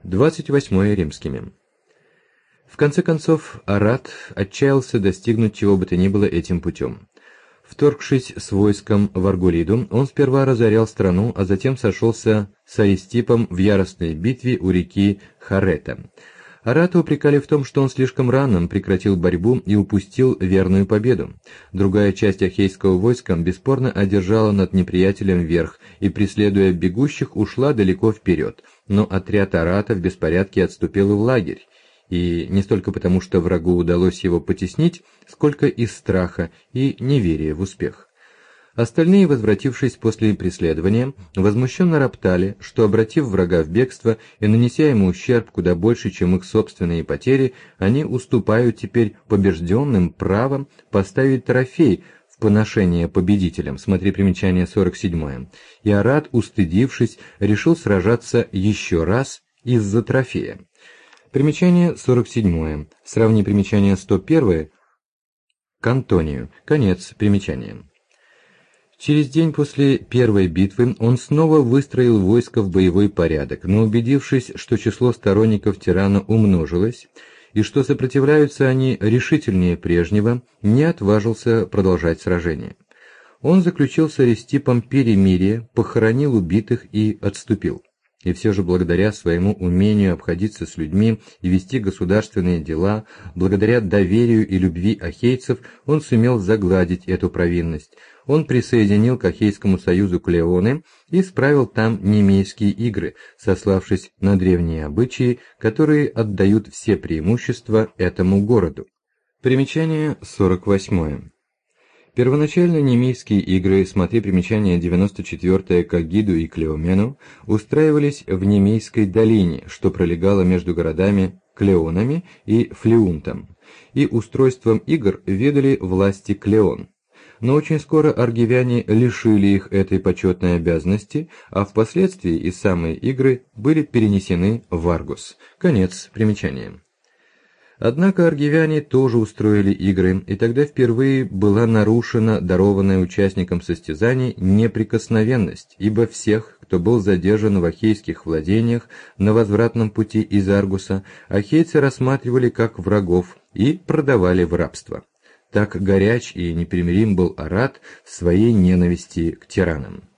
28 римскими. В конце концов, Арат отчаялся достигнуть чего бы то ни было этим путем. Вторгшись с войском в Аргулиду, он сперва разорял страну, а затем сошелся с Аристипом в яростной битве у реки Харета. Арата упрекали в том, что он слишком рано прекратил борьбу и упустил верную победу. Другая часть ахейского войска бесспорно одержала над неприятелем верх и, преследуя бегущих, ушла далеко вперед, но отряд Арата в беспорядке отступил в лагерь, и не столько потому, что врагу удалось его потеснить, сколько из страха и неверия в успех. Остальные, возвратившись после преследования, возмущенно роптали, что, обратив врага в бегство и нанеся ему ущерб куда больше, чем их собственные потери, они уступают теперь побежденным право поставить трофей в поношение победителям, смотри примечание 47, и Арат, устыдившись, решил сражаться еще раз из-за трофея. Примечание 47. Сравни примечание 101 к Антонию. Конец примечания. Через день после первой битвы он снова выстроил войско в боевой порядок, но убедившись, что число сторонников тирана умножилось и что сопротивляются они решительнее прежнего, не отважился продолжать сражение. Он заключил с Аристипом перемирие, похоронил убитых и отступил. И все же благодаря своему умению обходиться с людьми и вести государственные дела, благодаря доверию и любви ахейцев, он сумел загладить эту провинность. Он присоединил к Ахейскому союзу Клеоны и справил там немейские игры, сославшись на древние обычаи, которые отдают все преимущества этому городу. Примечание 48. Первоначально немейские игры, смотри примечание 94 к Агиду и Клеомену, устраивались в Немейской долине, что пролегало между городами Клеонами и Флеунтом, и устройством игр ведали власти Клеон. Но очень скоро аргивяне лишили их этой почетной обязанности, а впоследствии и самые игры были перенесены в Аргос. Конец примечания. Однако аргивяне тоже устроили игры, и тогда впервые была нарушена дарованная участникам состязаний неприкосновенность, ибо всех, кто был задержан в ахейских владениях на возвратном пути из Аргуса, ахейцы рассматривали как врагов и продавали в рабство. Так горяч и непримирим был Арат в своей ненависти к тиранам.